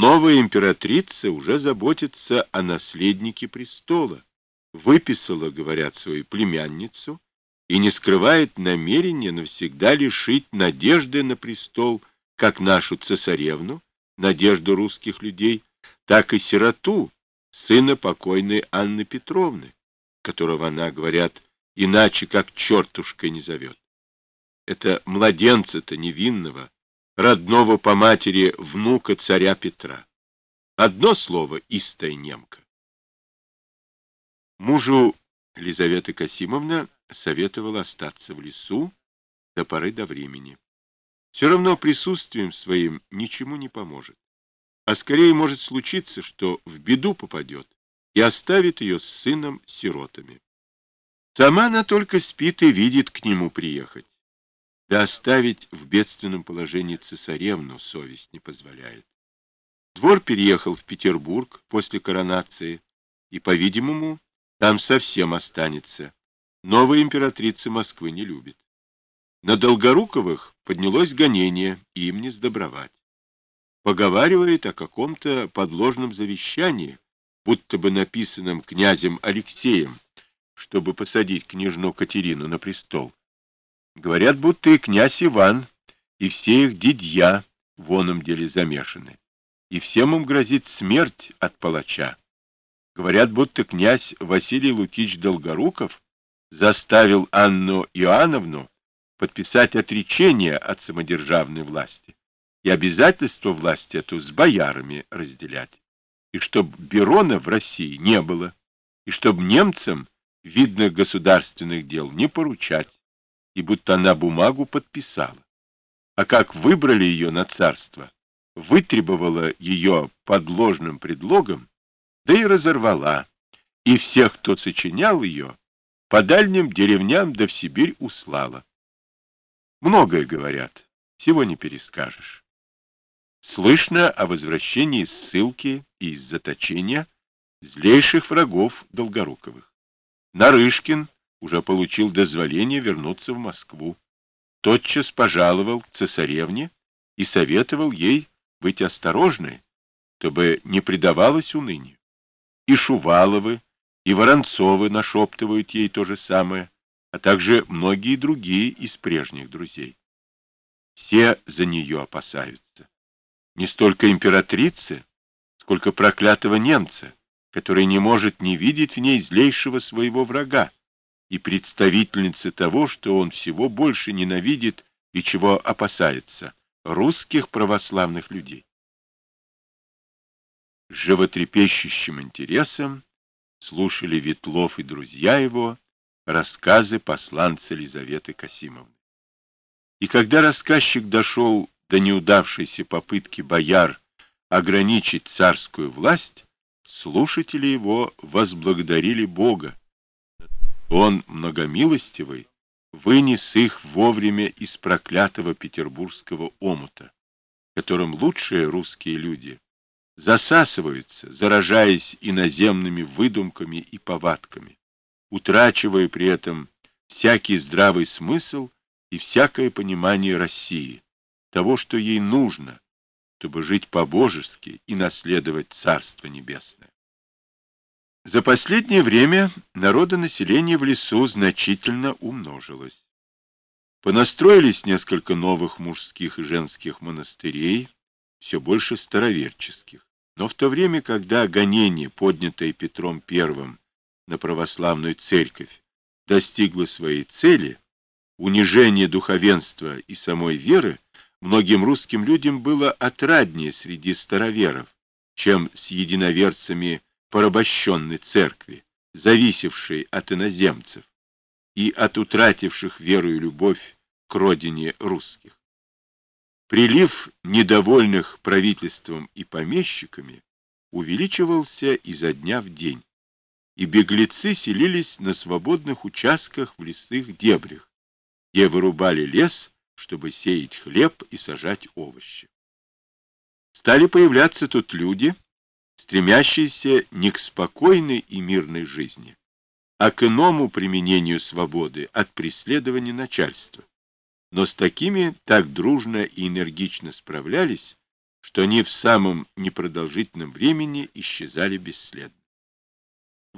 Новая императрица уже заботится о наследнике престола, выписала, говорят, свою племянницу и не скрывает намерения навсегда лишить надежды на престол как нашу цесаревну, надежду русских людей, так и сироту, сына покойной Анны Петровны, которого она, говорят, иначе как чертушкой не зовет. Это младенца-то невинного, родного по матери внука царя Петра. Одно слово — истая немка. Мужу Лизавета Касимовна советовала остаться в лесу до поры до времени. Все равно присутствием своим ничему не поможет. А скорее может случиться, что в беду попадет и оставит ее с сыном-сиротами. Сама она только спит и видит к нему приехать. Да оставить в бедственном положении цесаревну совесть не позволяет. Двор переехал в Петербург после коронации, и, по-видимому, там совсем останется. Новая императрица Москвы не любит. На Долгоруковых поднялось гонение, и им не сдобровать. Поговаривает о каком-то подложном завещании, будто бы написанном князем Алексеем, чтобы посадить княжну Катерину на престол. Говорят, будто и князь Иван, и все их дядья в оном деле замешаны, и всем им грозит смерть от палача. Говорят, будто князь Василий Лукич Долгоруков заставил Анну Иоанновну подписать отречение от самодержавной власти и обязательство власти эту с боярами разделять, и чтоб Берона в России не было, и чтоб немцам видных государственных дел не поручать, и будто она бумагу подписала. А как выбрали ее на царство, вытребовала ее под ложным предлогом, да и разорвала, и всех, кто сочинял ее, по дальним деревням да в Сибирь услала. Многое говорят, всего не перескажешь. Слышно о возвращении из ссылки и из заточения злейших врагов Долгоруковых. Нарышкин уже получил дозволение вернуться в Москву. Тотчас пожаловал к цесаревне и советовал ей быть осторожной, чтобы не предавалась унынию. И Шуваловы, и Воронцовы нашептывают ей то же самое, а также многие другие из прежних друзей. Все за нее опасаются. Не столько императрицы, сколько проклятого немца, который не может не видеть в ней злейшего своего врага и представительницы того, что он всего больше ненавидит и чего опасается — русских православных людей. С животрепещущим интересом слушали Ветлов и друзья его рассказы посланца Лизаветы Касимовны. И когда рассказчик дошел до неудавшейся попытки бояр ограничить царскую власть, слушатели его возблагодарили Бога. Он, многомилостивый, вынес их вовремя из проклятого петербургского омута, которым лучшие русские люди засасываются, заражаясь иноземными выдумками и повадками, утрачивая при этом всякий здравый смысл и всякое понимание России, того, что ей нужно, чтобы жить по-божески и наследовать Царство Небесное. За последнее время народонаселение в лесу значительно умножилось. Понастроились несколько новых мужских и женских монастырей, все больше староверческих. Но в то время, когда гонение, поднятое Петром I на православную церковь, достигло своей цели, унижение духовенства и самой веры многим русским людям было отраднее среди староверов, чем с единоверцами порабощенной церкви, зависевшей от иноземцев и от утративших веру и любовь к родине русских. Прилив недовольных правительством и помещиками увеличивался изо дня в день, и беглецы селились на свободных участках в лесных дебрях, где вырубали лес, чтобы сеять хлеб и сажать овощи. Стали появляться тут люди, стремящиеся не к спокойной и мирной жизни, а к иному применению свободы от преследования начальства. Но с такими так дружно и энергично справлялись, что они в самом непродолжительном времени исчезали бесследно.